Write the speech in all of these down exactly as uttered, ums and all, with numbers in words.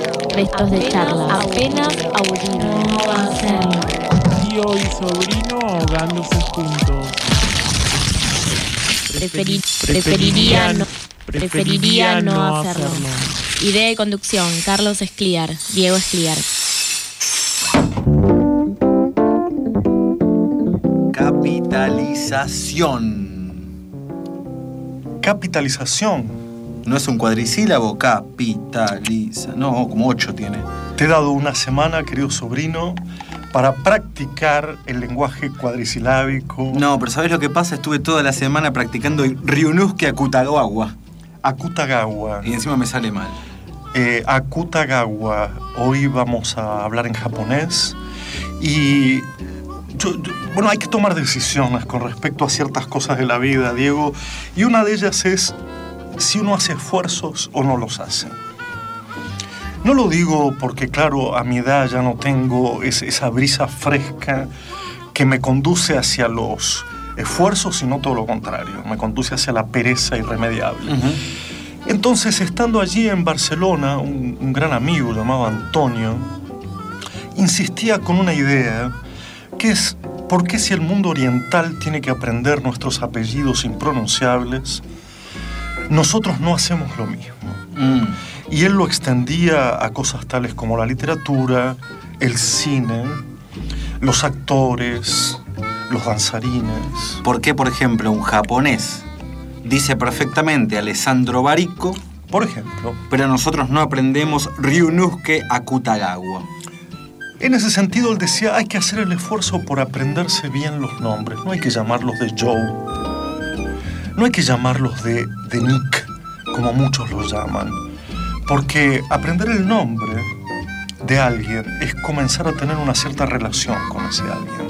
Restos de charlas. Apenas aburrido. No va a serlo. Tío y sobrino ahogándose juntos. Preferi- preferiría, no, preferiría no hacerlo. Idea de conducción, Carlos Escliar, Diego Escliar. Capitalización. Capitalización. No es un cuadrisílabo, capitaliza. No, como ocho tiene. Te he dado una semana, querido sobrino, para practicar el lenguaje cuadrisilábico. No, pero ¿sabes lo que pasa? Estuve toda la semana practicando Ryunosuke Akutagawa. Akutagawa. Y encima me sale mal. Eh, Akutagawa. Hoy vamos a hablar en japonés. Y... Yo, yo, bueno, hay que tomar decisiones con respecto a ciertas cosas de la vida, Diego. Y una de ellas es si uno hace esfuerzos o no los hace. No lo digo porque, claro, a mi edad ya no tengo ese, esa brisa fresca que me conduce hacia los esfuerzos, sino todo lo contrario. Me conduce hacia la pereza irremediable. Uh-huh. Entonces, estando allí en Barcelona, un, un gran amigo llamado Antonio insistía con una idea que es: ¿por qué si el mundo oriental tiene que aprender nuestros apellidos impronunciables, nosotros no hacemos lo mismo? Mm. Y él lo extendía a cosas tales como la literatura, el cine, los actores, los danzarines. ¿Por qué, por ejemplo, un japonés dice perfectamente Alessandro Barico, por ejemplo, pero nosotros no aprendemos Ryunosuke Akutagawa? En ese sentido, él decía, hay que hacer el esfuerzo por aprenderse bien los nombres. No hay que llamarlos de Joe. No hay que llamarlos de, de Nick, como muchos los llaman. Porque aprender el nombre de alguien es comenzar a tener una cierta relación con ese alguien.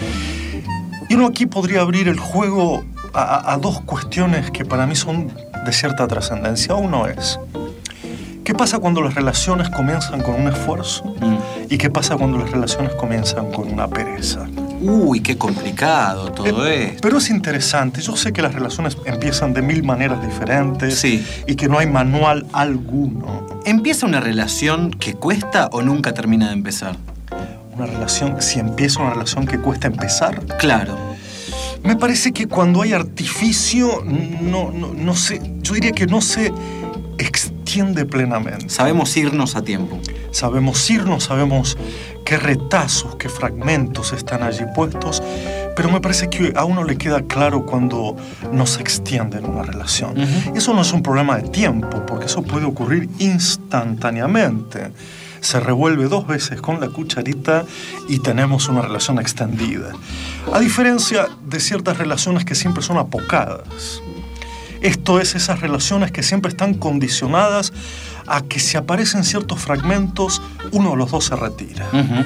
Y uno aquí podría abrir el juego a, a dos cuestiones que para mí son de cierta trascendencia. Uno es, ¿qué pasa cuando las relaciones comienzan con un esfuerzo? Mm. ¿Y qué pasa cuando las relaciones comienzan con una pereza? Uy, qué complicado todo eh, esto. Pero es interesante. Yo sé que las relaciones empiezan de mil maneras diferentes. Sí. Y que no hay manual alguno. ¿Empieza una relación que cuesta o nunca termina de empezar? Una relación, si empieza una relación que cuesta empezar. Claro. Me parece que cuando hay artificio, no, no, no sé, yo diría que no se extiende plenamente. Sabemos irnos a tiempo. Sabemos irnos, sabemos qué retazos, qué fragmentos están allí puestos, pero me parece que a uno le queda claro cuando no se extiende en una relación. Uh-huh. Eso no es un problema de tiempo, porque eso puede ocurrir instantáneamente. Se revuelve dos veces con la cucharita y tenemos una relación extendida. A diferencia de ciertas relaciones que siempre son apocadas. Esto es, esas relaciones que siempre están condicionadas a que si aparecen ciertos fragmentos, uno de los dos se retira. Uh-huh.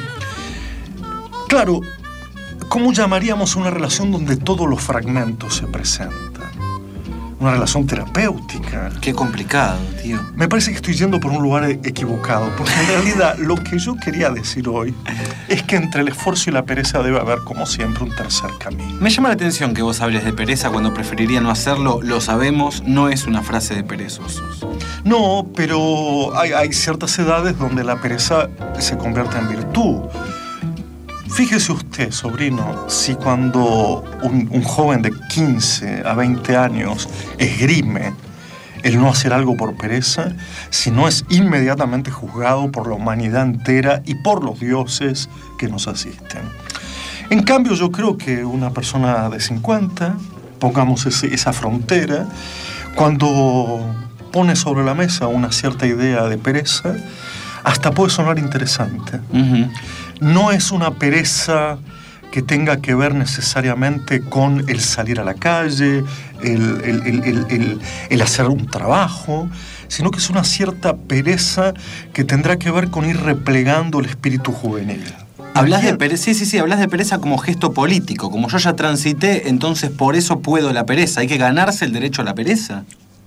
Claro, ¿cómo llamaríamos una relación donde todos los fragmentos se presentan? Una relación terapéutica. Qué complicado, tío. Me parece que estoy yendo por un lugar equivocado, porque en realidad lo que yo quería decir hoy es que entre el esfuerzo y la pereza debe haber, como siempre, un tercer camino. Me llama la atención que vos hables de pereza cuando preferiría no hacerlo. Lo sabemos, no es una frase de perezosos. No, pero hay, hay ciertas edades donde la pereza se convierte en virtud. Fíjese usted, sobrino, si cuando un, un joven de quince a veinte años esgrime el no hacer algo por pereza, si no es inmediatamente juzgado por la humanidad entera y por los dioses que nos asisten. En cambio, yo creo que una persona de cincuenta, pongamos ese, esa frontera, cuando pone sobre la mesa una cierta idea de pereza, hasta puede sonar interesante. Uh-huh. No es una pereza que tenga que ver necesariamente con el salir a la calle, el, el, el, el, el, el hacer un trabajo, sino que es una cierta pereza que tendrá que ver con ir replegando el espíritu juvenil. Hablas de pereza, sí, sí, sí, hablas de pereza como gesto político. Como yo ya transité, entonces por eso puedo la pereza. ¿Hay que ganarse el derecho a la pereza?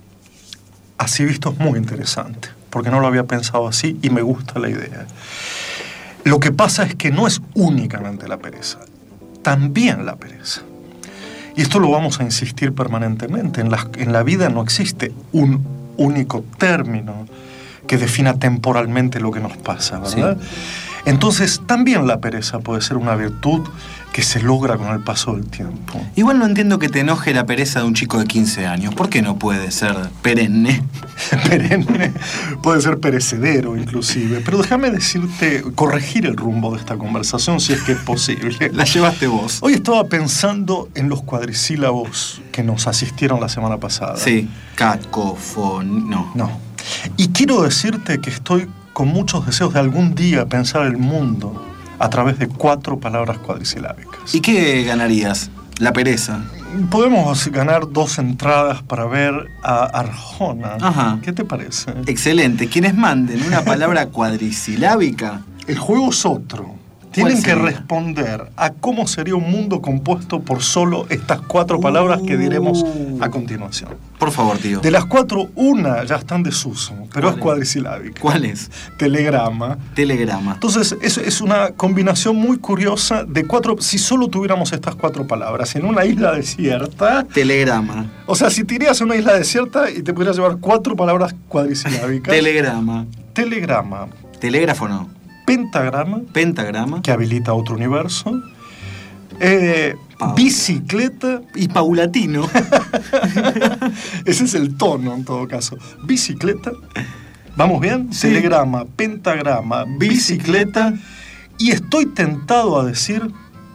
Así visto es muy interesante, porque no lo había pensado así y me gusta la idea. Lo que pasa es que no es únicamente la pereza, también la pereza. Y esto lo vamos a insistir permanentemente. En la, en la vida no existe un único término que defina temporalmente lo que nos pasa, ¿verdad? Sí. Entonces, también la pereza puede ser una virtud que se logra con el paso del tiempo. Igual no entiendo que te enoje la pereza de un chico de quince años. ¿Por qué no puede ser perenne? Perenne puede ser perecedero, inclusive. Pero déjame decirte, corregir el rumbo de esta conversación, si es que es posible. La llevaste vos. Hoy estaba pensando en los cuadrisílabos que nos asistieron la semana pasada. Sí, cacofón... No. No. Y quiero decirte que estoy con muchos deseos de algún día pensar el mundo a través de cuatro palabras cuadrisilábicas. ¿Y qué ganarías? La pereza. Podemos ganar dos entradas para ver a Arjona. Ajá. ¿Qué te parece? Excelente. Quienes manden una palabra cuadrisilábica... El juego es otro. Tienen que responder a cómo sería un mundo compuesto por solo estas cuatro palabras que diremos a continuación. Por favor, tío. De las cuatro, una ya está en desuso, pero es cuadrisilábica. ¿Cuál es? Telegrama. Telegrama. Entonces, es, es una combinación muy curiosa de cuatro... Si solo tuviéramos estas cuatro palabras en una isla desierta... Telegrama. O sea, si te irías a una isla desierta y te pudieras llevar cuatro palabras cuadrisilábicas... Telegrama. Telegrama. Telégrafo no. Pentagrama. Pentagrama. Que habilita otro universo. Eh, bicicleta. Y paulatino. Ese es el tono, en todo caso. Bicicleta. ¿Vamos bien? Sí. Telegrama, pentagrama, bicicleta. bicicleta. Y estoy tentado a decir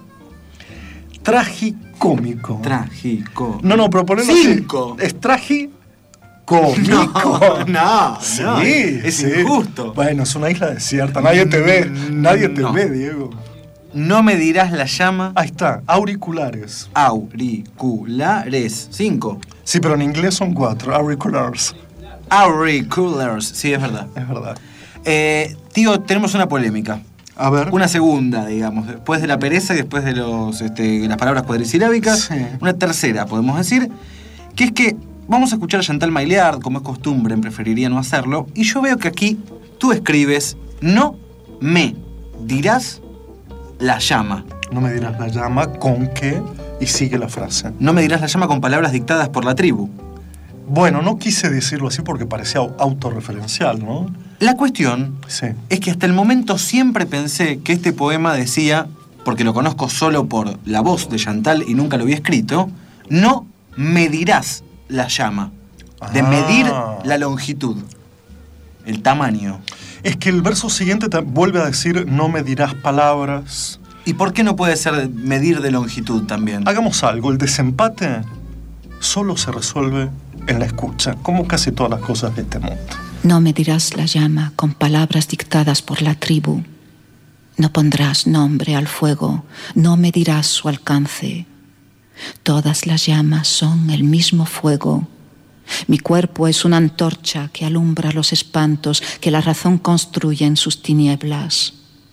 tragicómico. Trágico. No, no, pero ponerlo Cinco. así. Es tragi... Cómico. No, no, sí, no, es sí. injusto. Bueno, es una isla desierta, nadie te ve, nadie te no. ve, Diego. No me dirás la llama. Ahí está, auriculares. Auriculares. Cinco. Sí, pero en inglés son cuatro, auriculars. Auriculars, sí, es verdad. Es verdad. Eh, tío, tenemos una polémica. A ver. Una segunda, digamos, después de la pereza y después de los, este, las palabras cuadrisilábicas. Sí. Una tercera, podemos decir, que es que vamos a escuchar a Chantal Maillard, como es costumbre, preferiría no hacerlo, y yo veo que aquí tú escribes, no me dirás la llama. No me dirás la llama, con qué, y sigue la frase. No me dirás la llama con palabras dictadas por la tribu. Bueno, no quise decirlo así porque parecía autorreferencial, ¿no? La cuestión sí. es que hasta el momento siempre pensé que este poema decía, porque lo conozco solo por la voz de Chantal y nunca lo había escrito, no me dirás la llama, de ah. medir la longitud, el tamaño. Es que el verso siguiente te vuelve a decir no me dirás palabras. ¿Y por qué no puede ser medir de longitud también? Hagamos algo, el desempate solo se resuelve en la escucha, como casi todas las cosas de este mundo. No me dirás la llama con palabras dictadas por la tribu. No pondrás nombre al fuego, no me dirás su alcance. Todas las llamas son el mismo fuego. Mi cuerpo es una antorcha que alumbra los espantos que la razón construye en sus tinieblas.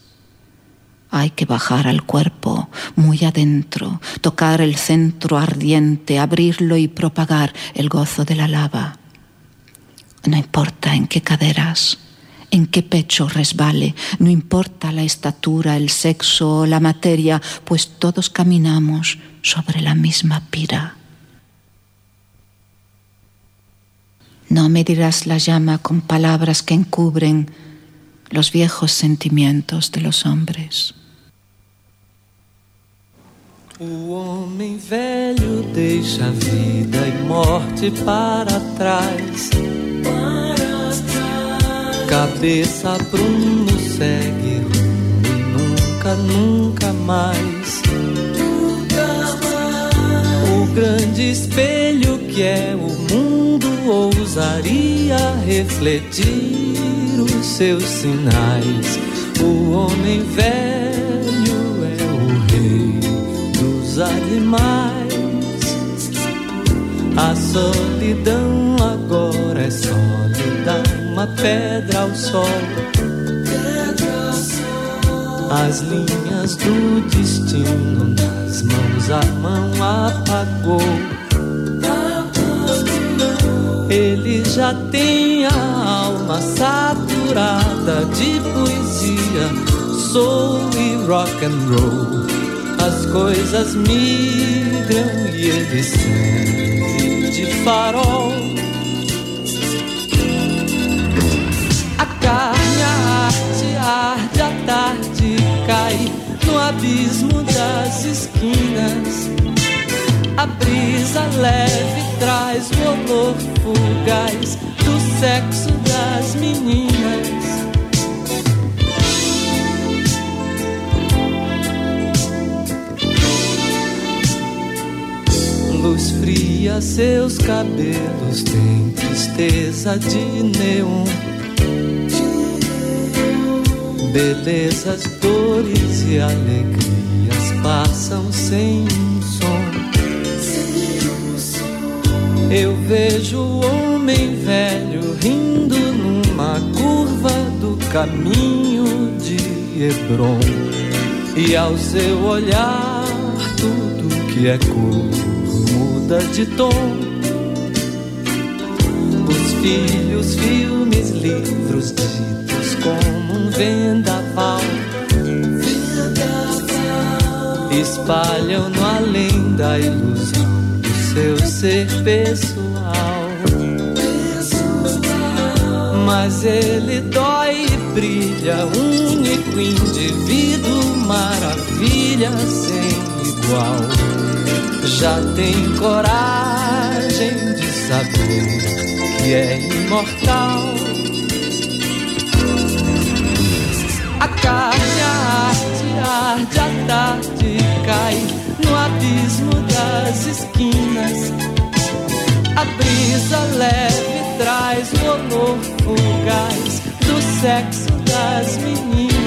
Hay que bajar al cuerpo muy adentro, tocar el centro ardiente, abrirlo y propagar el gozo de la lava. No importa en qué caderas, en qué pecho resbale, no importa la estatura, el sexo o la materia, pues todos caminamos sobre la misma pira. No me dirás la llama con palabras que encubren los viejos sentimientos de los hombres. O homem velho deixa vida e morte para trás. Cabeça prumo segue rumo e nunca, nunca mais. O grande espelho que é o mundo ousaria refletir os seus sinais. O homem velho é o rei dos animais. A solidão agora é sólida, uma pedra ao sol. As linhas do destino nas mãos a mão apagou. Ele já tem a alma saturada de poesia, soul e rock and roll. As coisas migram e ele serve de farol. abismo das esquinas. A brisa leve traz o olor fugaz do sexo das meninas. Luz fria, seus cabelos têm tristeza de neon. Belezas, dores e alegrias passam sem um som. Eu vejo o homem velho rindo numa curva do caminho de Hebron. E ao seu olhar tudo que é cor muda de tom. Os filhos, filmes, livros ditos como um vendaval espalham no além da ilusão do seu ser pessoal. Mas ele dói e brilha, único indivíduo, maravilha sem igual. Já tem coragem de saber que é imortal. A carne, a arte, arde, a tarde cai no abismo das esquinas. A brisa leve traz o olor fugaz do sexo das meninas.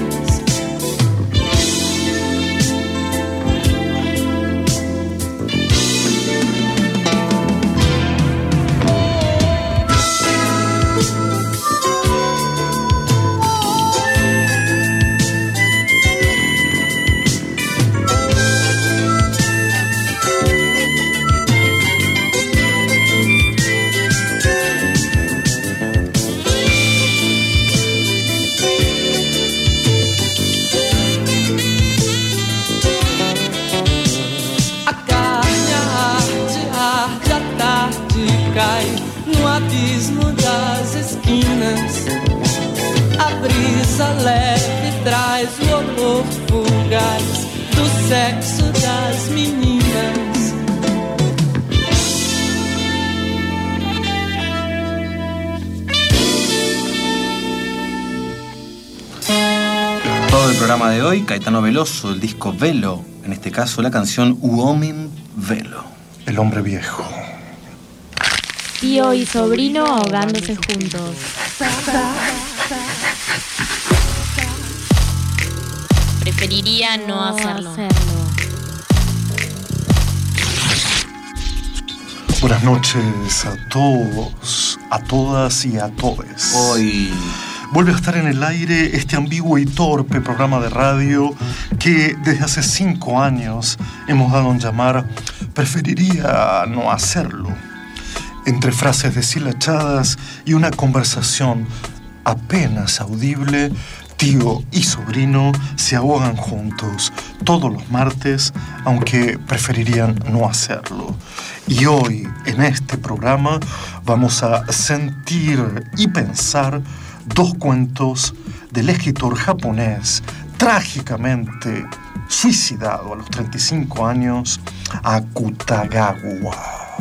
Abismo das esquinas. A brisa leve traz o olor fugaz do sexo das meninas. Todo el programa de hoy, Caetano Veloso, el disco Velo, en este caso la canción U Homem Velo. El hombre viejo. Tío y sobrino ahogándose juntos. Preferiría no hacerlo. Buenas noches a todos, a todas y a todes. Hoy vuelve a estar en el aire este ambiguo y torpe programa de radio que desde hace cinco años hemos dado en llamar Preferiría no hacerlo. Entre frases deshilachadas y una conversación apenas audible, tío y sobrino se ahogan juntos todos los martes, aunque preferirían no hacerlo. Y hoy, en este programa, vamos a sentir y pensar dos cuentos del escritor japonés trágicamente suicidado a los treinta y cinco años, Akutagawa.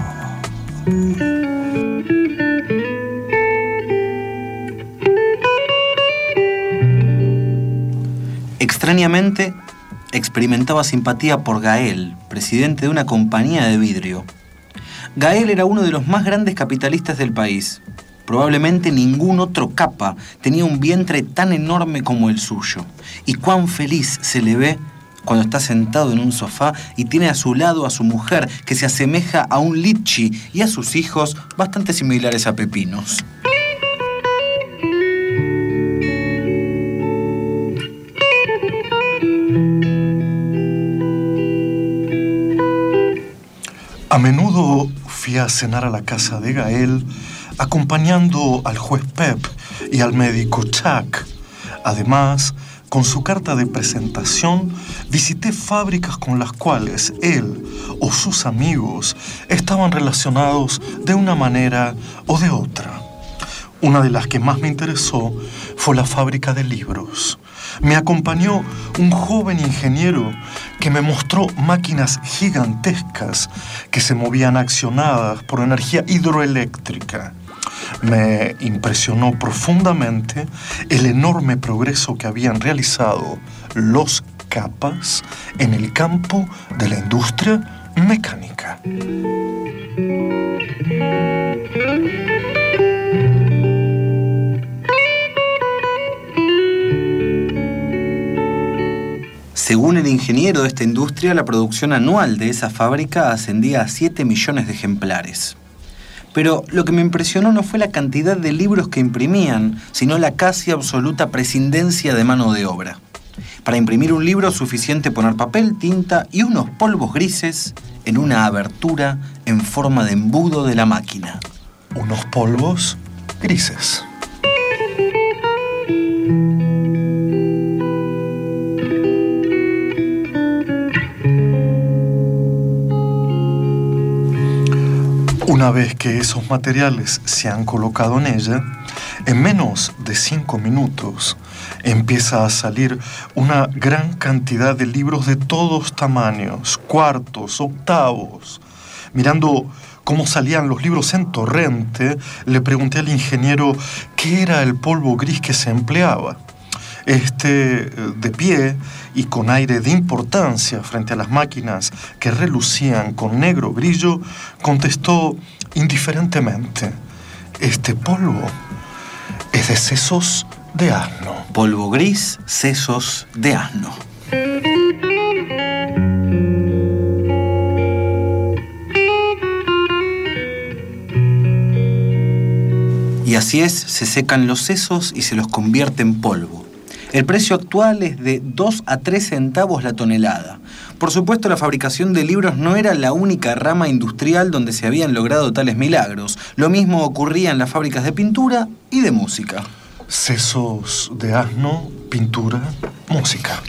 Extrañamente, experimentaba simpatía por Gael, presidente de una compañía de vidrio. Gael era uno de los más grandes capitalistas del país. Probablemente ningún otro capa tenía un vientre tan enorme como el suyo. Y cuán feliz se le ve cuando está sentado en un sofá y tiene a su lado a su mujer que se asemeja a un litchi y a sus hijos bastante similares a pepinos. A menudo fui a cenar a la casa de Gael, acompañando al juez Pep y al médico Chuck. Además, con su carta de presentación, visité fábricas con las cuales él o sus amigos estaban relacionados de una manera o de otra. Una de las que más me interesó fue la fábrica de libros. Me acompañó un joven ingeniero que me mostró máquinas gigantescas que se movían accionadas por energía hidroeléctrica. Me impresionó profundamente el enorme progreso que habían realizado los capas en el campo de la industria mecánica. Según el ingeniero de esta industria, la producción anual de esa fábrica ascendía a siete millones de ejemplares. Pero lo que me impresionó no fue la cantidad de libros que imprimían, sino la casi absoluta prescindencia de mano de obra. Para imprimir un libro es suficiente poner papel, tinta y unos polvos grises en una abertura en forma de embudo de la máquina. Unos polvos grises. Una vez que esos materiales se han colocado en ella, en menos de cinco minutos empieza a salir una gran cantidad de libros de todos tamaños, cuartos, octavos. Mirando cómo salían los libros en torrente, le pregunté al ingeniero qué era el polvo gris que se empleaba. Este, de pie y con aire de importancia frente a las máquinas que relucían con negro brillo, contestó indiferentemente: este polvo es de sesos de asno. Polvo gris, sesos de asno. Y así es, se secan los sesos y se los convierte en polvo. El precio actual es de dos a tres centavos la tonelada. Por supuesto, la fabricación de libros no era la única rama industrial donde se habían logrado tales milagros. Lo mismo ocurría en las fábricas de pintura y de música. Sesos de asno, pintura, música.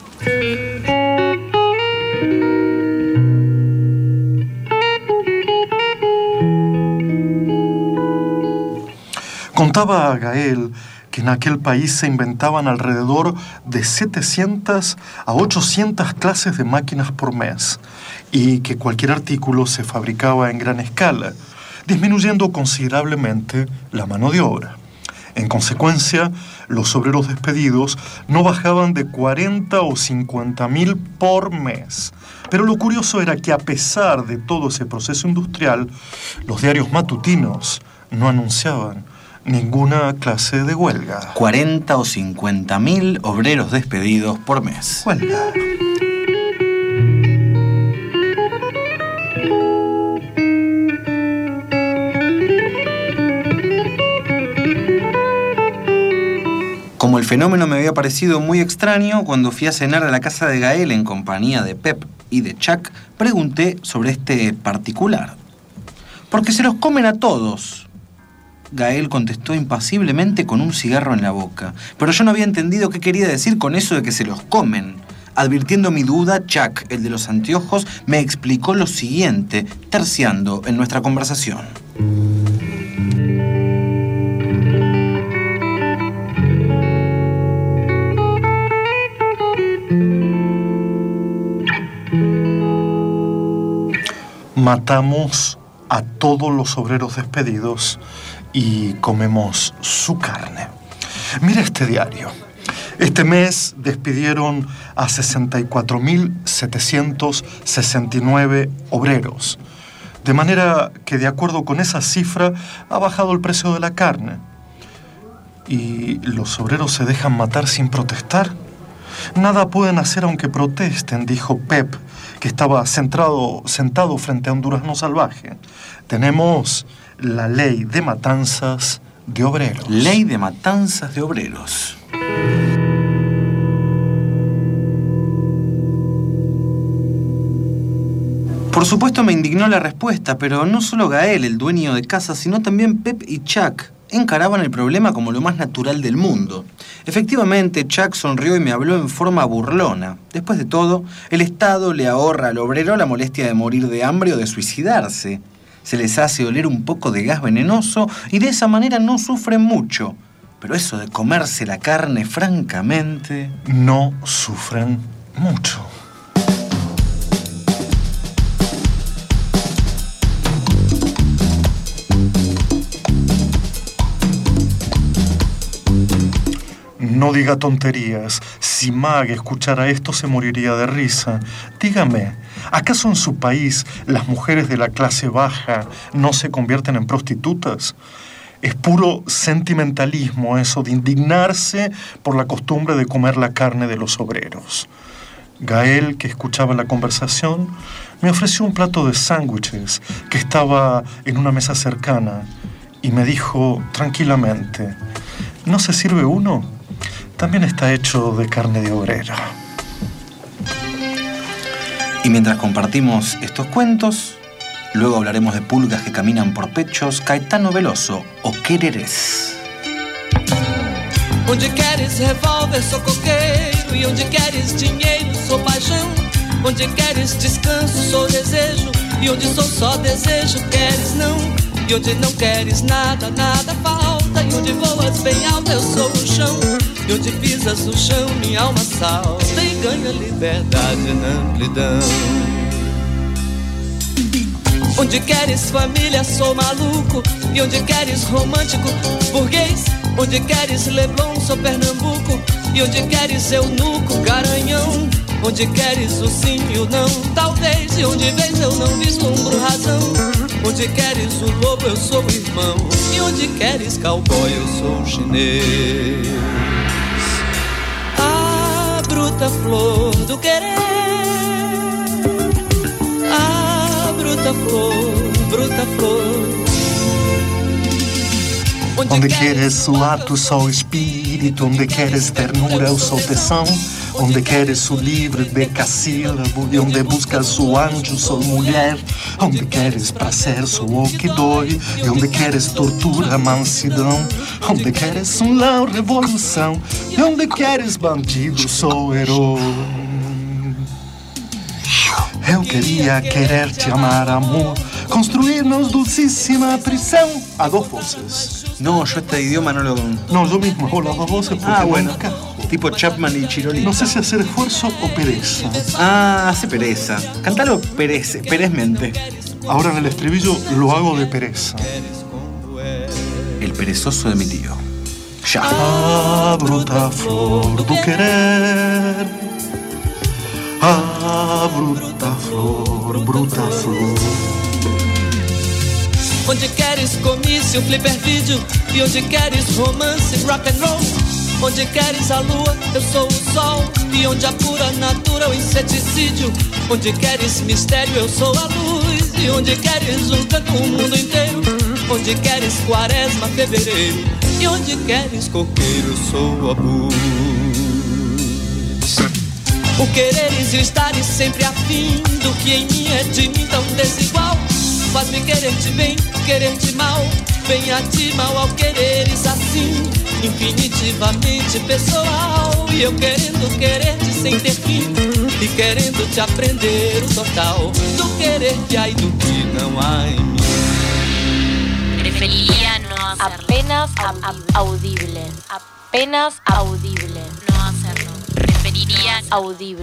Contaba a Gael que en aquel país se inventaban alrededor de setecientas a ochocientas clases de máquinas por mes y que cualquier artículo se fabricaba en gran escala, disminuyendo considerablemente la mano de obra. En consecuencia, los obreros despedidos no bajaban de cuarenta o cincuenta mil por mes. Pero lo curioso era que a pesar de todo ese proceso industrial, los diarios matutinos no anunciaban ninguna clase de huelga. cuarenta o cincuenta mil obreros despedidos por mes. Huelga. Como el fenómeno me había parecido muy extraño, cuando fui a cenar a la casa de Gael en compañía de Pep y de Chuck, pregunté sobre este particular. Porque se los comen a todos. Gael contestó impasiblemente con un cigarro en la boca. Pero yo no había entendido qué quería decir con eso de que se los comen. Advirtiendo mi duda, Chuck, el de los anteojos, me explicó lo siguiente, terciando en nuestra conversación. Matamos a todos los obreros despedidos y comemos su carne. Mira este diario. Este mes despidieron a sesenta y cuatro mil setecientos sesenta y nueve obreros. De manera que, de acuerdo con esa cifra, ha bajado el precio de la carne. ¿Y los obreros se dejan matar sin protestar? Nada pueden hacer aunque protesten, dijo Pep, que estaba centrado, sentado frente a un durazno salvaje. Tenemos la ley de matanzas de obreros. Ley de matanzas de obreros. Por supuesto me indignó la respuesta, pero no solo Gael, el dueño de casa, sino también Pep y Chuck encaraban el problema como lo más natural del mundo. Efectivamente, Chuck sonrió y me habló en forma burlona. Después de todo, el Estado le ahorra al obrero la molestia de morir de hambre o de suicidarse. Se les hace oler un poco de gas venenoso y de esa manera no sufren mucho. Pero eso de comerse la carne, francamente... No sufren mucho. No diga tonterías. Si Mag escuchara esto se moriría de risa. Dígame, ¿acaso en su país las mujeres de la clase baja no se convierten en prostitutas? Es puro sentimentalismo eso de indignarse por la costumbre de comer la carne de los obreros. Gael, que escuchaba la conversación, me ofreció un plato de sándwiches que estaba en una mesa cercana y me dijo tranquilamente, ¿no se sirve uno? También está hecho de carne de obrero. Y mientras compartimos estos cuentos, luego hablaremos de pulgas que caminan por pechos, Caetano Veloso o Quereres. Onde queres revólver, sou coqueiro. E onde queres dinheiro, sou paixão. Onde queres descanso, sou desejo. E onde sou só desejo, queres não. E onde não queres nada, nada falta. E onde voas bem alto, eu sou o chão. E onde pisas o chão, minha alma salta e ganha liberdade na amplidão. Onde queres família, sou maluco. E onde queres romântico, burguês. Onde queres Leblon, sou Pernambuco. E onde queres eunuco, garanhão. Onde queres o sim e o não, talvez. E onde vês eu não vislumbro razão. Onde queres o lobo, eu sou o irmão. E onde queres cowboy, eu sou o chinês. A bruta flor do querer. A bruta flor, bruta flor. Onde queres o ato, sou o espírito. Onde queres ternura, eu sou tesão. Onde queres o livro decassílabo. E onde buscas o anjo, sou mulher. Onde queres prazer, sou o que dói. E onde queres tortura, mansidão. Onde queres um lau, revolução. E onde queres bandido, sou herói. Eu queria querer te amar, amor. Construirnos dulcísima prisão. A dos voces. No, yo este idioma no lo... No, yo mismo hago las dos voces porque Ah, no bueno. encajo. Tipo Chapman y Chirolita. No sé si hacer esfuerzo o pereza. Ah, hace pereza. Cántalo perece, perezmente. Ahora en el estribillo lo hago de pereza. El perezoso de mi tío. Ya. Ah, bruta flor do querer. Ah, bruta flor, bruta flor. Onde queres comício, flipper vídeo. E onde queres romance, rock and roll. Onde queres a lua, eu sou o sol. E onde a pura natura, o inseticídio. Onde queres mistério, eu sou a luz. E onde queres um canto, o mundo inteiro. Onde queres quaresma, fevereiro. E onde queres coqueiro, eu sou a luz. O quereres e o estares sempre afim. Do que em mim é de mim tão desigual. Faz-me querer-te bem, querer-te mal. Bem a ti, mal ao quereres assim. Infinitivamente pessoal. E eu querendo querer-te sem ter fim. E querendo te aprender o total. Do querer que há e do que não há em mim. Preferiría no hacerlo. Apenas audible. Apenas audible. No hacerlo. Preferiría audible.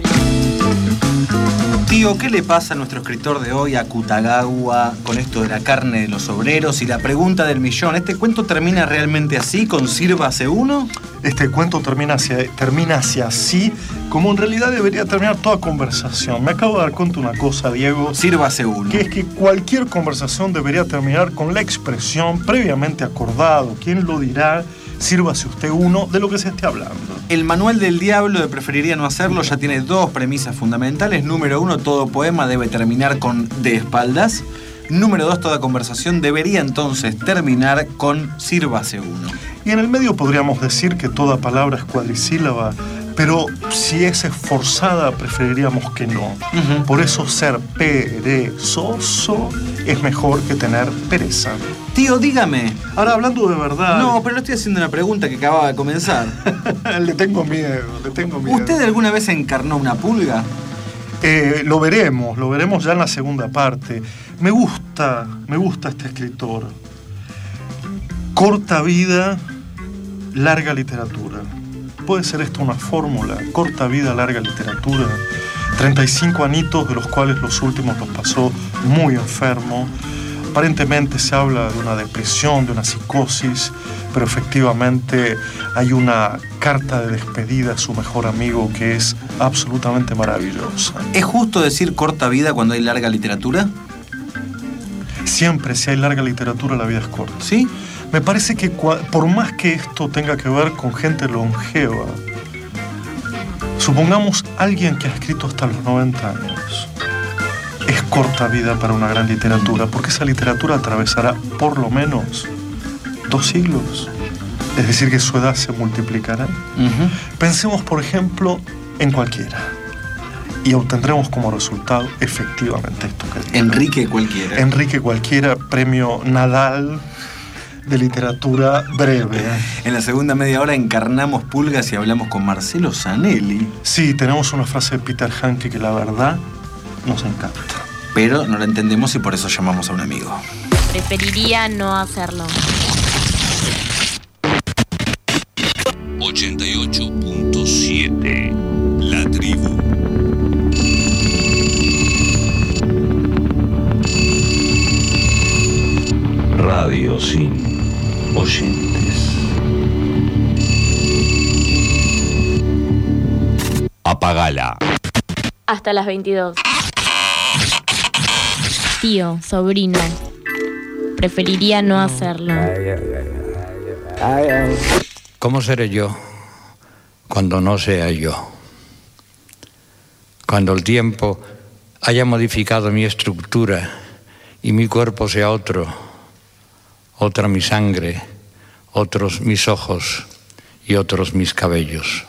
Tío, ¿qué le pasa a nuestro escritor de hoy, a Akutagawa, con esto de la carne de los obreros y la pregunta del millón? ¿Este cuento termina realmente así, con sírvase uno? Este cuento termina hacia, termina hacia así, como en realidad debería terminar toda conversación. Me acabo de dar cuenta una cosa, Diego. Sírvase uno. Que es que cualquier conversación debería terminar con la expresión previamente acordado. ¿Quién lo dirá? Sírvase usted uno de lo que se esté hablando. El manual del diablo de Preferiría no hacerlo ya tiene dos premisas fundamentales. Número uno, todo poema debe terminar con de espaldas. Número dos, toda conversación debería entonces terminar con sírvase uno. Y en el medio podríamos decir que toda palabra es cuadrisílaba, pero si es esforzada preferiríamos que no. Uh-huh. Por eso ser perezoso es mejor que tener pereza. Tío, dígame. Ahora, hablando de verdad... No, pero le estoy haciendo una pregunta que acababa de comenzar. Le tengo miedo, le tengo miedo. ¿Usted alguna vez encarnó una pulga? Eh, lo veremos, lo veremos ya en la segunda parte. Me gusta, me gusta este escritor. Corta vida, larga literatura. ¿Puede ser esto una fórmula? Corta vida, larga literatura. treinta y cinco anitos, de los cuales los últimos los pasó muy enfermo. Aparentemente se habla de una depresión, de una psicosis, pero efectivamente hay una carta de despedida a su mejor amigo que es absolutamente maravillosa. ¿Es justo decir corta vida cuando hay larga literatura? Siempre, si hay larga literatura, la vida es corta. ¿Sí? Me parece que por más que esto tenga que ver con gente longeva, supongamos alguien que ha escrito hasta los noventa años, es corta vida para una gran literatura, porque esa literatura atravesará por lo menos dos siglos. Es decir, que su edad se multiplicará. Uh-huh. Pensemos, por ejemplo, en cualquiera. Y obtendremos como resultado efectivamente esto que digo. Enrique Cualquiera. Enrique Cualquiera, premio Nadal de literatura breve. En la segunda media hora encarnamos pulgas y hablamos con Marcelo Zanelli. Sí, tenemos una frase de Peter Handke que la verdad nos encanta. Pero no la entendemos y por eso llamamos a un amigo. Preferiría no hacerlo. ochenta y ocho punto siete La Tribu. Radio sin oyentes. Apagala. Hasta las veintidós. Tío, sobrino. Preferiría no hacerlo. ¿Cómo seré yo cuando no sea yo? Cuando el tiempo haya modificado mi estructura y mi cuerpo sea otro, otra mi sangre, otros mis ojos y otros mis cabellos.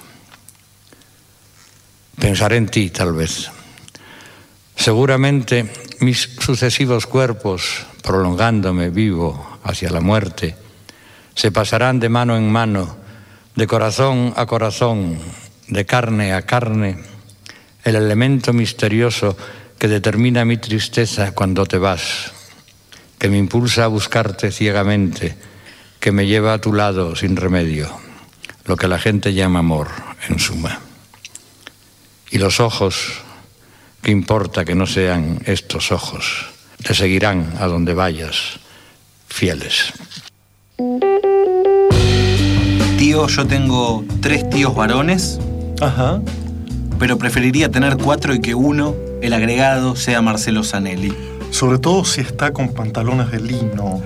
Pensaré en ti, tal vez. Seguramente mis sucesivos cuerpos, prolongándome vivo hacia la muerte, se pasarán de mano en mano, de corazón a corazón, de carne a carne, el elemento misterioso que determina mi tristeza cuando te vas, que me impulsa a buscarte ciegamente, que me lleva a tu lado sin remedio, lo que la gente llama amor, en suma. Y los ojos, ¿qué importa que no sean estos ojos? Te seguirán a donde vayas, fieles. Tío, yo tengo tres tíos varones. Ajá. Pero preferiría tener cuatro y que uno, el agregado, sea Marcelo Zanelli. Sobre todo si está con pantalones de lino.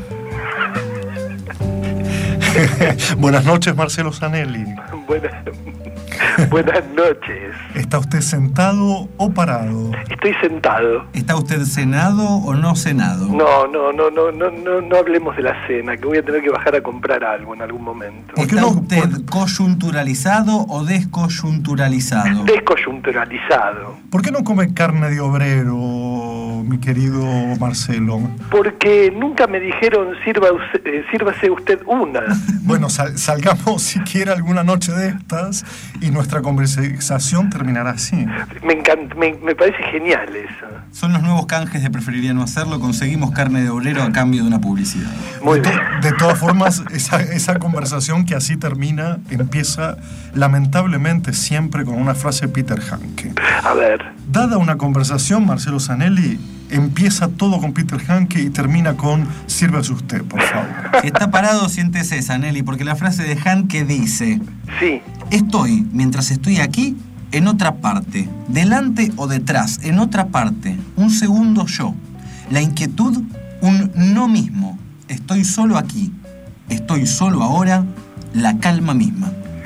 Buenas noches, Marcelo Zanelli. Buenas, buenas noches. ¿Está usted sentado o parado? Estoy sentado. ¿Está usted cenado o no cenado? No, no, no, no, no, no, no hablemos de la cena, que voy a tener que bajar a comprar algo en algún momento. ¿Está no? usted ¿Por... coyunturalizado o descoyunturalizado? Descoyunturalizado. ¿Por qué no come carne de obrero, mi querido Marcelo? Porque nunca me dijeron, Sirva, eh, sírvase usted una. Bueno, sal, salgamos siquiera alguna noche de estas y nuestra conversación terminará así. Me encanta, me, me parece genial eso. Son los nuevos canjes de Preferiría no hacerlo. Conseguimos carne de obrero a cambio de una publicidad. Muy de, bien. To, de todas formas, esa, esa conversación que así termina empieza lamentablemente siempre con una frase de Peter Handke. A ver. Dada una conversación, Marcelo Zanelli, empieza todo con Peter Handke y termina con sírvase usted, por favor. Si está parado, siéntese, Zanelli, porque la frase de Handke dice: Sí. Estoy, mientras estoy aquí, en otra parte, delante o detrás, en otra parte, un segundo yo. La inquietud, un no mismo. Estoy solo aquí, estoy solo ahora, la calma misma.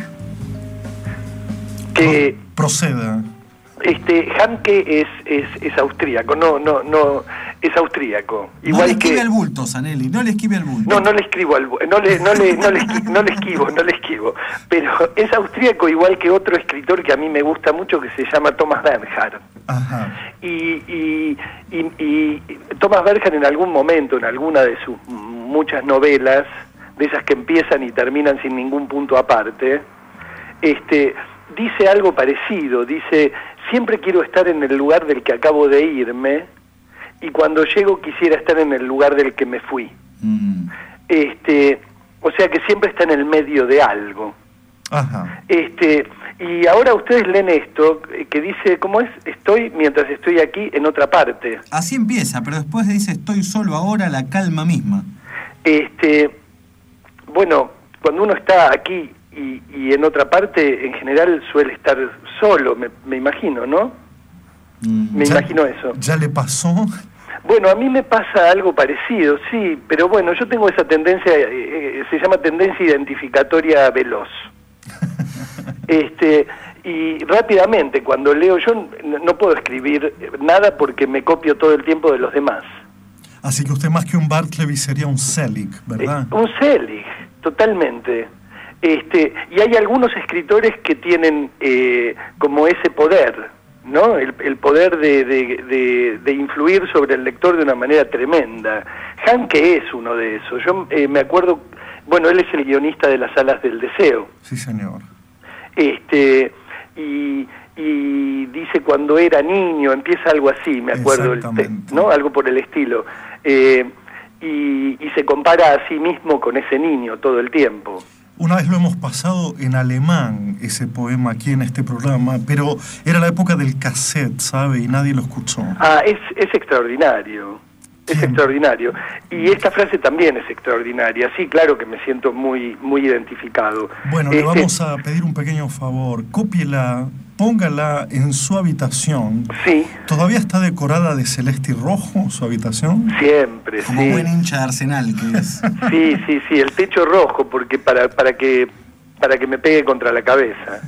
Que proceda. Este Handke es, es, es austríaco, no, no, no, es austríaco. Igual no le esquive que... al bulto, Zanelli, no le esquive al bulto. No, no le escribo al, no le, no le, no le, esqui, no le esquivo, no le esquivo. Pero es austríaco igual que otro escritor que a mí me gusta mucho que se llama Thomas Bernhard. Ajá. Y, y, y, y Thomas Bernhard en algún momento, en alguna de sus muchas novelas, de esas que empiezan y terminan sin ningún punto aparte, este, dice algo parecido, dice: siempre quiero estar en el lugar del que acabo de irme, y cuando llego quisiera estar en el lugar del que me fui. Mm. Este, o sea que siempre está en el medio de algo. Ajá. Este, y ahora ustedes leen esto, que dice, ¿cómo es? Estoy, mientras estoy aquí, en otra parte. Así empieza, pero después dice, estoy solo ahora, la calma misma. Este, bueno, cuando uno está aquí y, y en otra parte, en general suele estar solo, me, me imagino, ¿no? Mm, me ya, imagino eso. ¿Ya le pasó? Bueno, a mí me pasa algo parecido, sí, pero bueno, yo tengo esa tendencia, eh, se llama tendencia identificatoria veloz. Este, y rápidamente, cuando leo, yo no puedo escribir nada porque me copio todo el tiempo de los demás. Así que usted más que un Bartleby sería un Selig, ¿verdad? Eh, un Selig, totalmente. Este, y hay algunos escritores que tienen eh, como ese poder, ¿no? El, el poder de, de, de, de influir sobre el lector de una manera tremenda. Hanke es uno de esos. Yo eh, me acuerdo, bueno, él es el guionista de Las Alas del Deseo. Sí, señor. Este, y, y dice cuando era niño, empieza algo así, me acuerdo, el te, ¿no? Algo por el estilo. Eh, y, y se compara a sí mismo con ese niño todo el tiempo. Una vez lo hemos pasado en alemán, ese poema aquí en este programa, pero era la época del cassette, ¿sabe? Y nadie lo escuchó. Ah, es, es extraordinario, es ¿Quién? extraordinario. Y esta frase también es extraordinaria. Sí, claro que me siento muy, muy identificado. Bueno, este, le vamos a pedir un pequeño favor. Cópiela, póngala en su habitación. Sí. ¿Todavía está decorada de celeste y rojo su habitación? Siempre, Como sí. buen hincha de Arsenal que es. Sí, sí, sí, el techo rojo, porque para, para que para que me pegue contra la cabeza.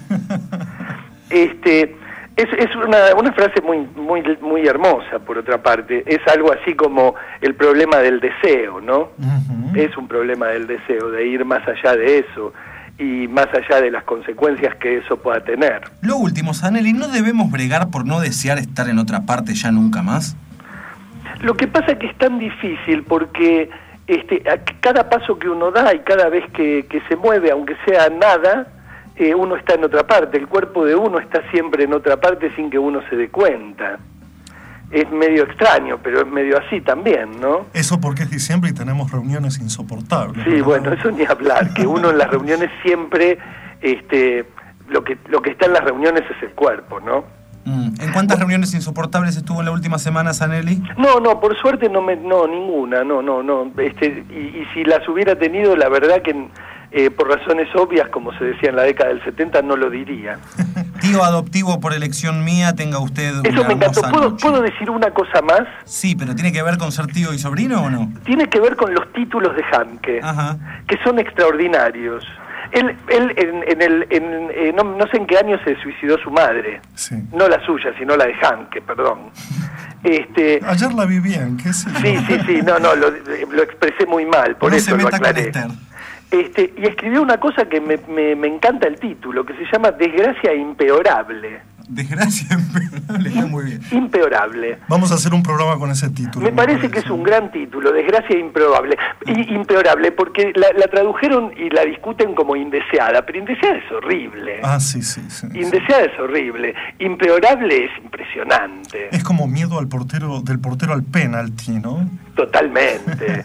Este, es, es una, una frase muy, muy, muy hermosa, por otra parte. Es algo así como el problema del deseo, ¿no? Uh-huh. Es un problema del deseo, de ir más allá de eso y más allá de las consecuencias que eso pueda tener. Lo último, Zanelli, ¿no debemos bregar por no desear estar en otra parte ya nunca más? Lo que pasa es que es tan difícil porque este, a cada paso que uno da y cada vez que, que se mueve, aunque sea nada, eh, uno está en otra parte. El cuerpo de uno está siempre en otra parte sin que uno se dé cuenta. Es medio extraño, pero es medio así también, ¿no? Eso porque es diciembre y tenemos reuniones insoportables. Sí, ¿verdad? bueno, eso ni hablar, que uno en las reuniones siempre, este, lo que, lo que está en las reuniones es el cuerpo, ¿no? Mm. ¿En cuántas reuniones insoportables estuvo en la última semana, Zanelli? No, no, por suerte no me, no, ninguna, no, no, no. Este, y, y si las hubiera tenido, la verdad que eh, por razones obvias, como se decía en la década del setenta, no lo diría. Tío adoptivo por elección mía, tenga usted una Eso me encantó. hermosa ¿Puedo, noche. ¿Puedo decir una cosa más? Sí, pero ¿tiene que ver con ser tío y sobrino o no? Tiene que ver con los títulos de Hanke, Ajá. que son extraordinarios. Él, él en, en el, en, eh, no, no sé en qué año se suicidó su madre. Sí. No la suya, sino la de Hanke, perdón. Este, Ayer la vi bien, ¿qué sé yo? sí, sí, sí, no, no, lo, lo expresé muy mal, por no eso se lo meta aclaré. con Esther. Este, y escribió una cosa que me, me, me encanta el título, que se llama Desgracia Impeorable. Desgracia impeorable, está muy bien. Impeorable. Vamos a hacer un programa con ese título. Me parece que es un gran título, Desgracia Improbable. Y, impeorable, porque la, la tradujeron y la discuten como indeseada, pero indeseada es horrible. Ah, sí, sí, sí. Indeseada es horrible. Impeorable es impresionante. Es como miedo al portero, del portero al penalti, ¿no? Totalmente.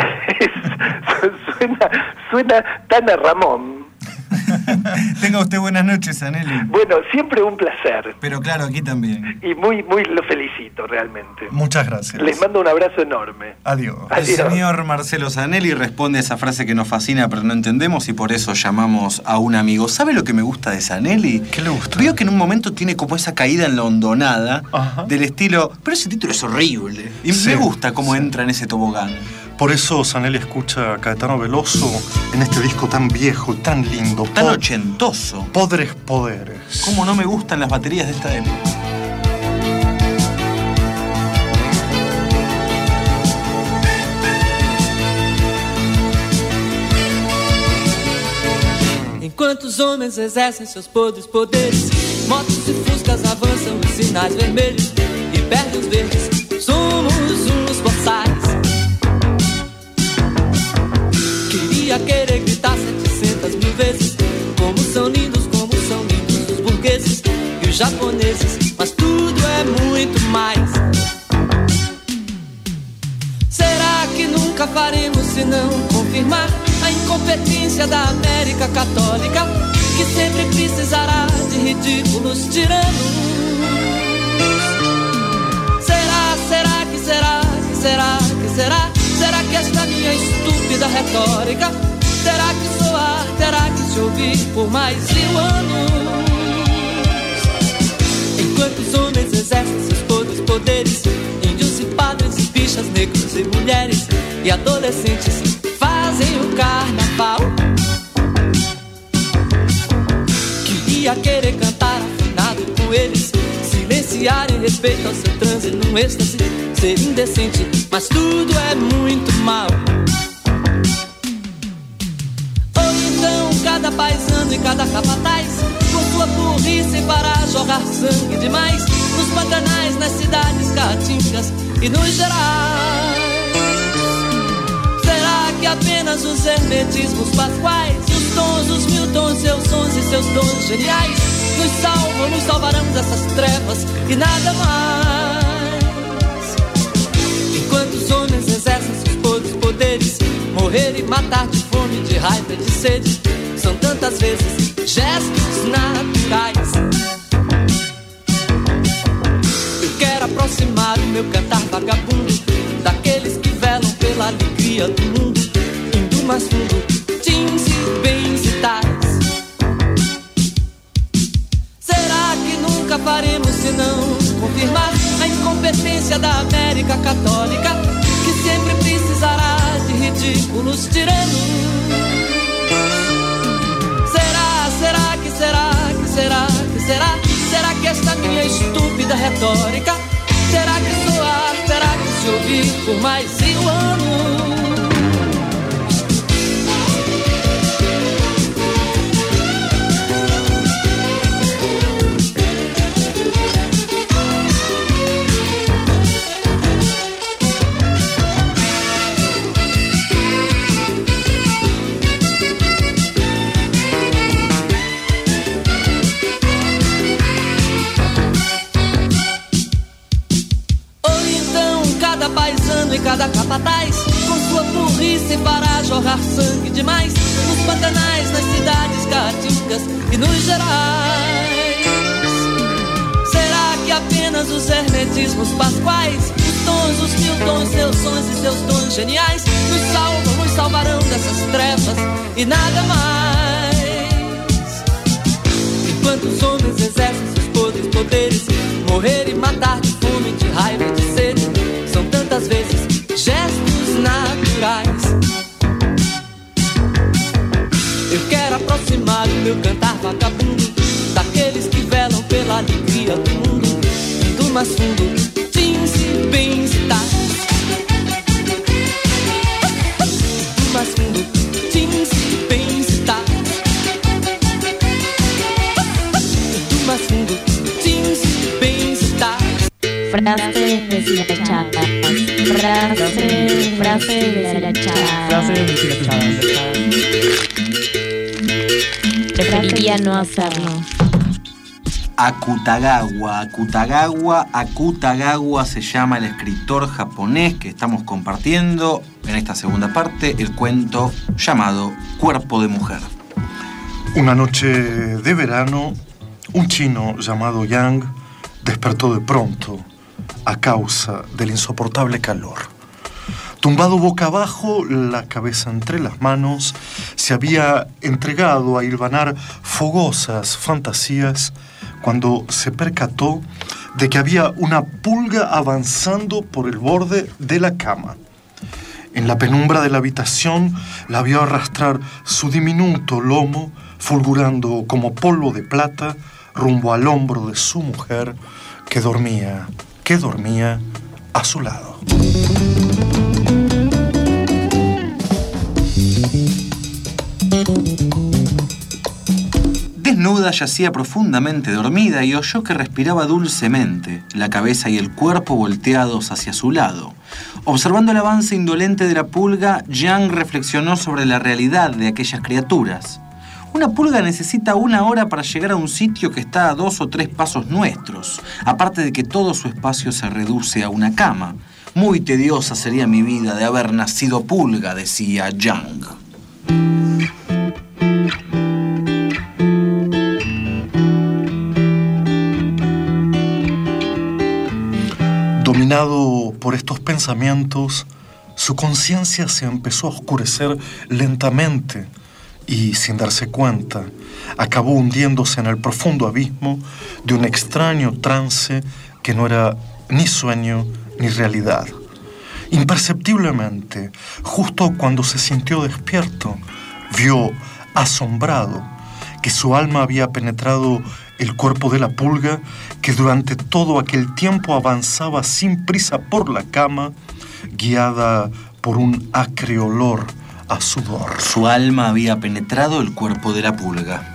Es- suena, suena tan a Ramón. Tenga usted buenas noches, Zanelli. Bueno, siempre un placer. Pero claro, aquí también. Y muy, muy lo felicito realmente. Muchas gracias. Les mando un abrazo enorme. Adiós. El Adiós. señor Marcelo Zanelli responde a esa frase que nos fascina pero no entendemos y por eso llamamos a un amigo. ¿Sabe lo que me gusta de Zanelli? ¿Qué le gusta? Veo que en un momento tiene como esa caída en la hondonada Ajá. del estilo, pero ese título es horrible. Y Sí, me gusta cómo sí. entra en ese tobogán. Por eso Zanelli escucha a Caetano Veloso en este disco tan viejo, tan lindo. Tan Po- ochentoso. Podres Poderes. ¿Cómo no me gustan las baterías de esta época? Enquanto os homens exercem seus podres poderes, motos e fuscas avançam em sinais vermelhos e perdem os verdes. Somos uns boçais. Queria querer gritar setecentas mil vezes como são lindos, como são lindos os burgueses e os japoneses, mas tudo é muito mais. Será que nunca faremos se não confirmar a incompetência da América Católica, que sempre precisará de ridículos tiranos. Será, será que será, que será, que será? Será que esta minha estúpida retórica terá que soar, terá que se ouvir por mais mil anos? Enquanto os homens exercem seus todos poderes, índios e padres e bichas, negros e mulheres e adolescentes fazem o carnaval. Queria querer cantar afinado com eles, silenciar em respeito ao seu transe num êxtase, ser indecente, mas tudo é muito mal. Ou então cada paisano e cada capataz, com sua burrice para jorrar sangue demais nos pantanais, nas cidades caatingas e nos gerais. Será que apenas os hermetismos pasquais, os tons, os mil tons, seus sons e seus dons geniais nos salvam, nos salvarão dessas trevas e nada mais? Enquanto os homens exercem seus podres poderes, morrer e matar de fome, de raiva e de sede são tantas vezes gestos naturais. Eu quero aproximar o meu cantar vagabundo daqueles que velam pela alegria do mundo, indo mais fundo, teens e bens e tais. Será que nunca faremos senão confirmar a incompetência da América Católica, que sempre precisará de ridículos tiranos? Será, será que será, que será, que será? Será que esta minha estúpida retórica terá que soar, terá que se ouvir por mais mil anos? Cada capataz, com sua burrice para jorrar sangue demais nos pantanais, nas cidades caatingas e nos gerais. Será que apenas os hermetismos pasquais, os tons, os mil tons, seus sons e seus dons geniais nos salvam, nos salvarão dessas trevas e nada mais? Enquanto os homens exercem seus podres poderes, morrer e matar de fome, de raiva e de sede são tantas vezes gestos naturais. Eu quero aproximar o meu cantar vagabundo daqueles que velam pela alegria do mundo, indo mais fundo, teens e bens e tais. Indo mais fundo, teens e bens e tais. Indo mais fundo, teens e bens e tais. Frases deslechadas. Frase, frase deslechadas. Frase deslechadas. Preferiría no hacerlo. Akutagawa, Akutagawa, Akutagawa se llama el escritor japonés que estamos compartiendo en esta segunda parte, el cuento llamado Cuerpo de Mujer. Una noche de verano, un chino llamado Yang despertó de pronto a causa del insoportable calor. Tumbado boca abajo, la cabeza entre las manos, se había entregado a hilvanar fogosas fantasías cuando se percató de que había una pulga avanzando por el borde de la cama. En la penumbra de la habitación la vio arrastrar su diminuto lomo, fulgurando como polvo de plata, rumbo al hombro de su mujer, que dormía, que dormía a su lado. Desnuda yacía profundamente dormida y oyó que respiraba dulcemente, la cabeza y el cuerpo volteados hacia su lado. Observando el avance indolente de la pulga, Yang reflexionó sobre la realidad de aquellas criaturas. Una pulga necesita una hora para llegar a un sitio que está a dos o tres pasos nuestros, aparte de que todo su espacio se reduce a una cama. Muy tediosa sería mi vida de haber nacido pulga, decía Yang. Dominado por estos pensamientos, su conciencia se empezó a oscurecer lentamente y, sin darse cuenta, acabó hundiéndose en el profundo abismo de un extraño trance que no era ni sueño ni realidad. Imperceptiblemente, justo cuando se sintió despierto, vio, asombrado, que su alma había penetrado el cuerpo de la pulga, que durante todo aquel tiempo avanzaba sin prisa por la cama, guiada por un acre olor a sudor. Su alma había penetrado el cuerpo de la pulga.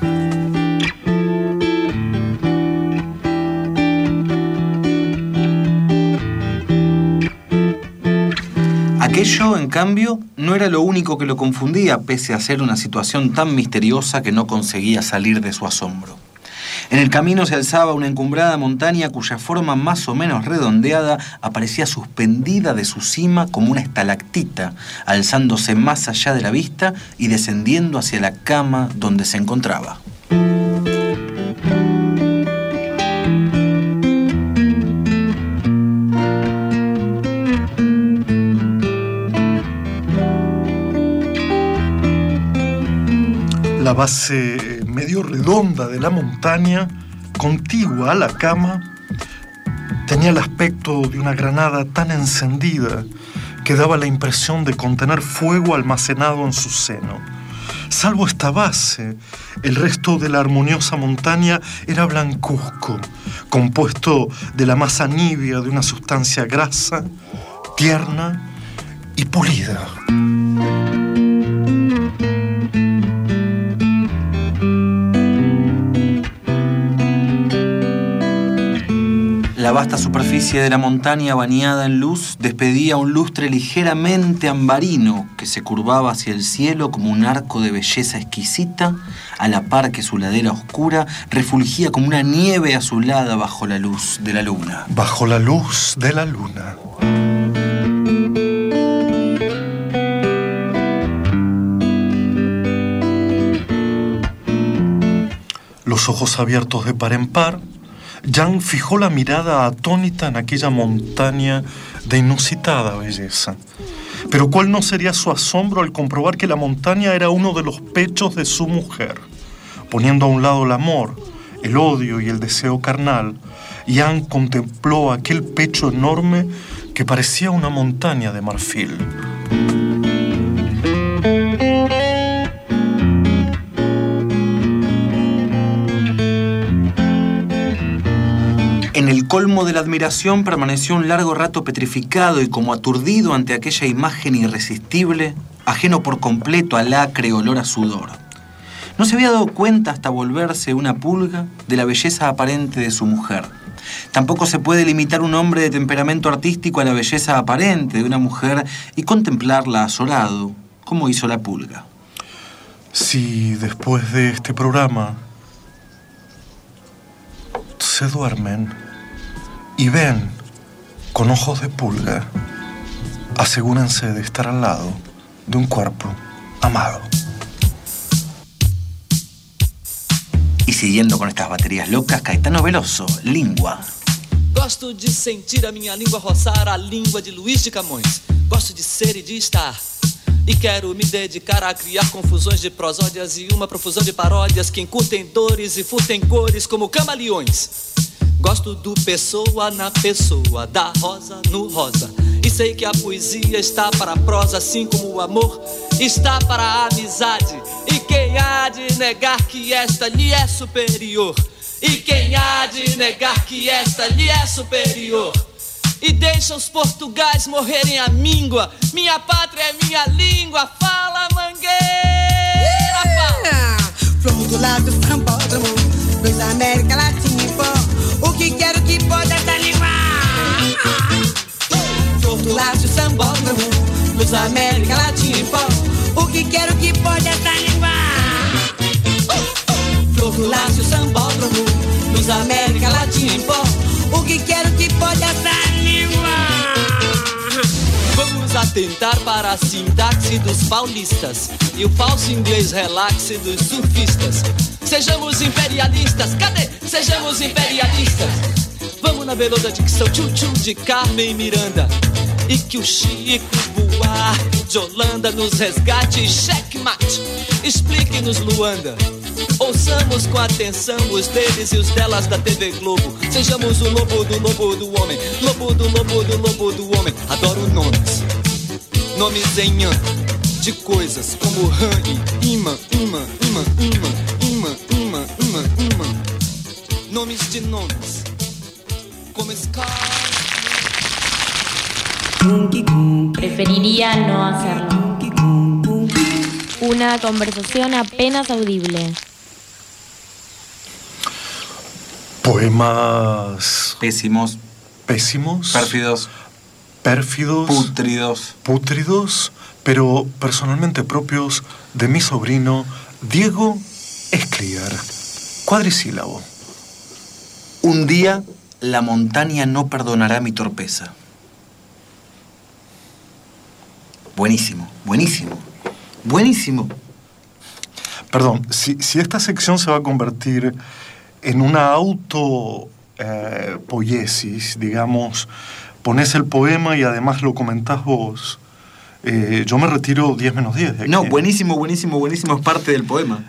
Aquello, en cambio, no era lo único que lo confundía, pese a ser una situación tan misteriosa que no conseguía salir de su asombro. En el camino se alzaba una encumbrada montaña cuya forma más o menos redondeada aparecía suspendida de su cima como una estalactita, alzándose más allá de la vista y descendiendo hacia la cama donde se encontraba. La base medio redonda de la montaña, contigua a la cama, tenía el aspecto de una granada tan encendida que daba la impresión de contener fuego almacenado en su seno. Salvo esta base, el resto de la armoniosa montaña era blancuzco, compuesto de la masa nibia de una sustancia grasa, tierna y pulida. La vasta superficie de la montaña bañada en luz despedía un lustre ligeramente ambarino que se curvaba hacia el cielo como un arco de belleza exquisita, a la par que su ladera oscura refulgía como una nieve azulada bajo la luz de la luna. Bajo la luz de la luna. Los ojos abiertos de par en par, Jan fijó la mirada atónita en aquella montaña de inusitada belleza. Pero cuál no sería su asombro al comprobar que la montaña era uno de los pechos de su mujer. Poniendo a un lado el amor, el odio y el deseo carnal, Jan contempló aquel pecho enorme que parecía una montaña de marfil. En el colmo de la admiración permaneció un largo rato petrificado y como aturdido ante aquella imagen irresistible, ajeno por completo al acre olor a sudor. No se había dado cuenta hasta volverse una pulga de la belleza aparente de su mujer. Tampoco se puede limitar un hombre de temperamento artístico a la belleza aparente de una mujer y contemplarla azorado, como hizo la pulga. Si después de este programa se duermen y ven con ojos de pulga, asegúrense de estar al lado de un cuerpo amado. Y siguiendo con estas baterías locas, Caetano Veloso, Língua. Gosto de sentir a minha língua roçar a língua de Luís de Camões. Gosto de ser e de estar. E quero me dedicar a criar confusões de prosódias e uma profusão de paródias que encurtem dores e furtem cores como camaleões. Gosto do pessoa na pessoa, da rosa no rosa. E sei que a poesia está para a prosa, assim como o amor está para a amizade. E quem há de negar que esta lhe é superior? E quem há de negar que esta lhe é superior? E deixa os portugais morrerem a míngua. Minha pátria é minha língua. Fala, Mangueira, fala. Flor do lado do sambódromo, Luz América Latina em pó. O que quero que pode essa língua? Flor do lado do sambódromo, Luz América Latina em pó. O que quero que pode essa língua? Flor do lado do sambódromo, Luz América Latina em pó. O que quero que pode essa língua? Vamos a sustentar para a sintaxe dos paulistas e o falso inglês relaxe dos surfistas. Sejamos imperialistas, cadê? Sejamos imperialistas. Vamos na beleza dicção tchu-tchu de Carmen e Miranda. E que o Chico Buarque de Holanda nos resgate. Checkmate, explique-nos Luanda. Ouçamos com atenção os deles e os delas da T V Globo. Sejamos o lobo do lobo do homem, lobo do lobo do lobo do homem. Adoro nomes, nomes em an, de coisas como rã e imã, imã, imã, imã, imã, imã, imã, imã. Nomes de nomes, como Scar. Preferiría no hacerlo. Una conversación apenas audible. Poemas Pésimos, pésimos, pérfidos, pérfidos, pútridos. pútridos, pero personalmente propios de mi sobrino Diego Escliar. Cuadrisílabo. Un día la montaña no perdonará mi torpeza. Buenísimo, buenísimo, buenísimo. Perdón, si, si esta sección se va a convertir en una auto eh, poiesis, digamos, pones el poema y además lo comentás vos, eh, yo me retiro diez menos diez de aquí. No, buenísimo, buenísimo, buenísimo es parte del poema.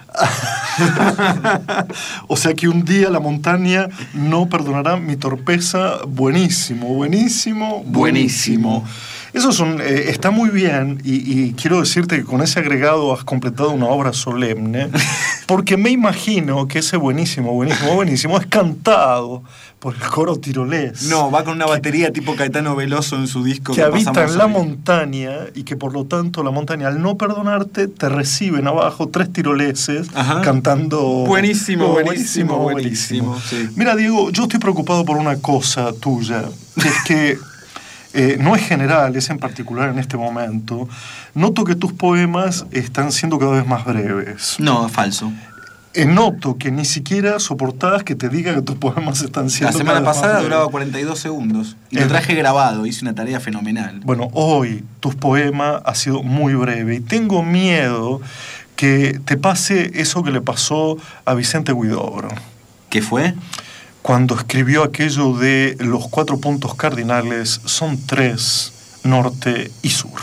O sea que un día la montaña no perdonará mi torpeza. Buenísimo, buenísimo, buenísimo. Buenísimo. Eso es un, eh, está muy bien y, y quiero decirte que con ese agregado has completado una obra solemne, porque me imagino que ese buenísimo, buenísimo, buenísimo es cantado por el coro tirolés. No, va con una batería tipo Caetano Veloso en su disco. Que, que habita en la hoy. montaña y que por lo tanto la montaña al no perdonarte te reciben abajo tres tiroleses. Ajá. Cantando. Buenísimo, oh, buenísimo, buenísimo. buenísimo, buenísimo. Sí. Mira, Diego, yo estoy preocupado por una cosa tuya, que es que Eh, no es general, es en particular en este momento. Noto que tus poemas están siendo cada vez más breves. No, falso. Eh, noto que ni siquiera soportás que te diga que tus poemas están siendo La semana cada vez pasada más duraba cuarenta y dos segundos. Y eh, lo traje grabado, hice una tarea fenomenal. Bueno, hoy tus poemas ha sido muy breve y tengo miedo que te pase eso que le pasó a Vicente Huidobro. ¿Qué fue? Cuando escribió aquello de los cuatro puntos cardinales son tres, norte y sur.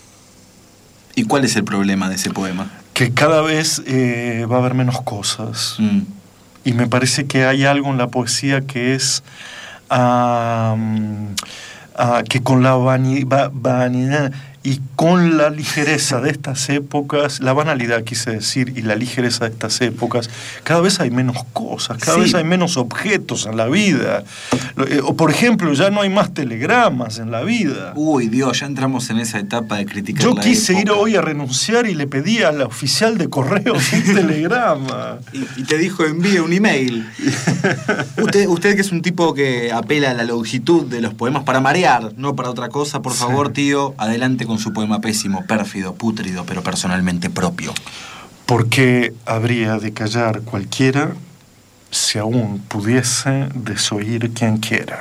¿Y cuál es el problema de ese poema? Que cada vez eh, va a haber menos cosas. Mm. Y me parece que hay algo en la poesía que es uh, uh, que con la vanidad vanidad y con la ligereza de estas épocas, la banalidad quise decir, y la ligereza de estas épocas, cada vez hay menos cosas, cada sí. vez hay menos objetos en la vida. O por ejemplo, ya no hay más telegramas en la vida. Uy, Dios, ya entramos en esa etapa de criticar Yo la quise época. ir hoy a renunciar y le pedí al oficial de correos un telegrama. Y, y te dijo, envíe un email. usted, usted que es un tipo que apela a la longitud de los poemas para marear, no para otra cosa, por favor, sí. tío, adelante con su poema pésimo, pérfido, pútrido, pero personalmente propio. Porque habría de callar cualquiera si aún pudiese desoír quien quiera.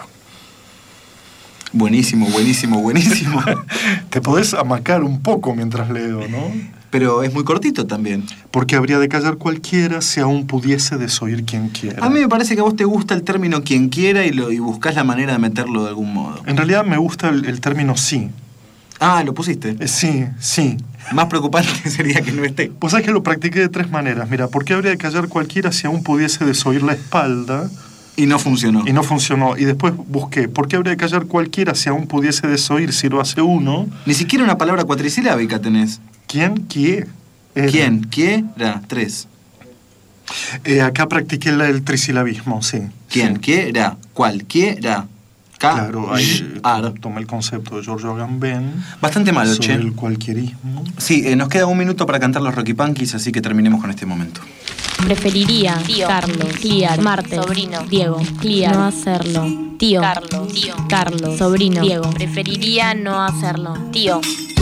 Buenísimo, buenísimo, buenísimo. Te podés amacar un poco mientras leo, ¿no? Pero es muy cortito también. Porque habría de callar cualquiera si aún pudiese desoír quien quiera. A mí me parece que a vos te gusta el término quien quiera y, lo, y buscás la manera de meterlo de algún modo. En realidad me gusta el, el término sí. Ah, ¿lo pusiste? Eh, sí, sí. Más preocupante sería que no esté. Pues sabes que lo practiqué de tres maneras. Mira, ¿por qué habría de callar cualquiera si aún pudiese desoír la espalda? Y no funcionó. Y no funcionó. Y después busqué, ¿por qué habría de callar cualquiera si aún pudiese desoír si lo hace uno? Ni siquiera una palabra cuatrisilábica tenés. ¿Quién? ¿Quién? Era. ¿Quién? ¿Quiera? Tres. Eh, acá practiqué el, el trisilabismo, sí. ¿Quién? Sí. ¿Quiera? ¿Cualquiera? Ca Claro, ahí eh, tomé el concepto de Giorgio Agamben. Bastante malo, sobre che. el cualquierismo. Sí, eh, nos queda un minuto para cantar los Rocky Punkies, así que terminemos con este momento. Preferiría, tío, Carlos, Cliar, Marte, sobrino, Diego, Cliar, no hacerlo. Tío, Carlos, tío, Carlos, sobrino, Diego, preferiría no hacerlo. Tío.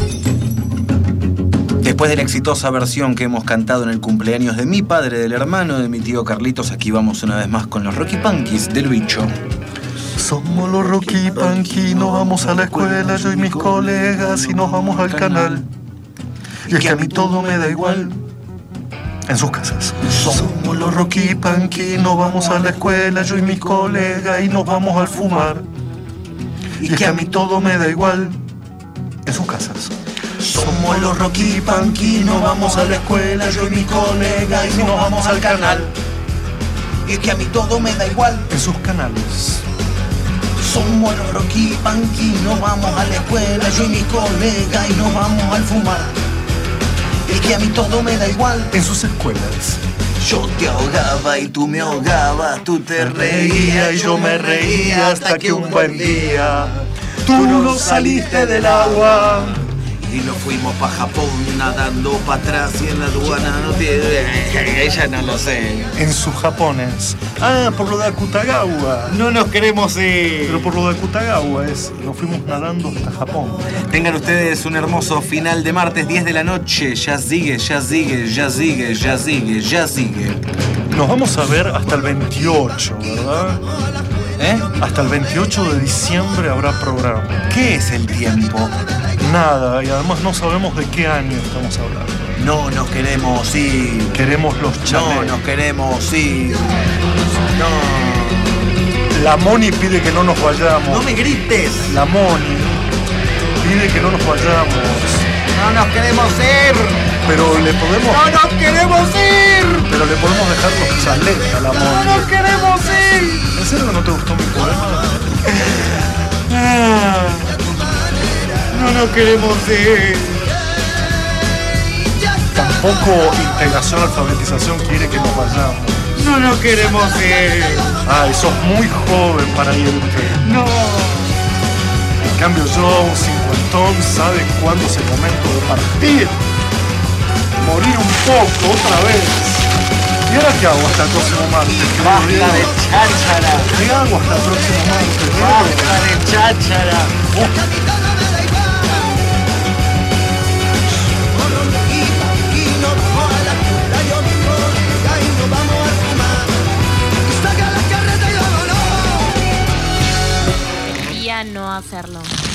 Después de la exitosa versión que hemos cantado en el cumpleaños de mi padre, del hermano de mi tío Carlitos, aquí vamos una vez más con los Rocky Punkies del bicho. Somos los Rocky Punky, nos vamos a la escuela, yo y mis colegas, y nos vamos al canal. Y es que a mí todo me da igual. En sus casas. Somos los Rocky Punky, nos vamos a la escuela, yo y mis colegas, y nos vamos al fumar. Y es que a mí todo me da igual. En sus casas. Somos los Rocky Punky, nos vamos a la escuela, yo y mis colegas, y nos vamos al canal. Y es que a mí todo me da igual. En sus canales. Somos los Rocky Punky, nos vamos a la escuela, yo y mis colegas, y nos vamos al fumar. Y es que a mí todo me da igual. En sus escuelas. Yo te ahogaba y tú me ahogabas, tú te reías y yo me reía hasta que un buen día tú no saliste del agua. Y nos fuimos pa' Japón nadando pa' atrás y en la aduana no tiene... Ella no lo sé. En sus japones. Ah, por lo de Akutagawa. No nos queremos ir. Pero por lo de Akutagawa es... Nos fuimos nadando hasta Japón. Tengan ustedes un hermoso final de martes, diez de la noche. Ya sigue, ya sigue, ya sigue, ya sigue, ya sigue. Nos vamos a ver hasta el veintiocho, ¿verdad? ¿Eh? Hasta el veintiocho de diciembre habrá programa. ¿Qué es el tiempo? Nada, y además no sabemos de qué año estamos hablando. No nos queremos ir. Queremos los chalés. No nos queremos ir. No. La Moni pide que no nos vayamos. No me grites. La Moni pide que no nos vayamos. No nos queremos ir. Pero le podemos... ¡No nos queremos ir! Pero le podemos dejar los chalés a la Moni. ¡No nos queremos ir! ¿En serio que no te gustó mi poema? Ah, no nos queremos ir. Tampoco integración, alfabetización quiere que nos vayamos. No nos queremos ir. Ay, sos muy joven para irte. No. En cambio yo, un cincuentón, sabe cuándo es el momento de partir. Morir un poco otra vez. ¿Y ahora qué hago hasta el próximo martes? Basta de cháchara. ¿Qué hago hasta el próximo martes? Basta de cháchara. Oh. No hacerlo.